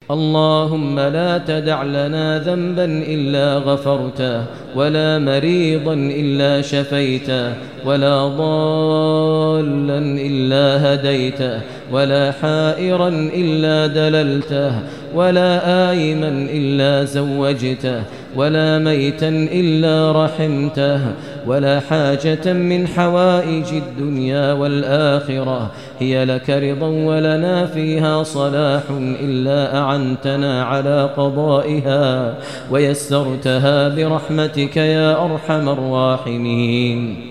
اللهم لا تدع لنا ذنبا إلا غفرته، ولا مريضا إلا شفيته، ولا ضالا إلا هديته، ولا حائرا إلا دللته، ولا آيما إلا زوجته، ولا ميتا إلا رحمته، ولا حاجة من حوائج الدنيا والآخرة هي لك رضا ولنا فيها صلاح إلا أعنتنا على قضائها ويسرتها برحمتك يا أرحم الراحمين.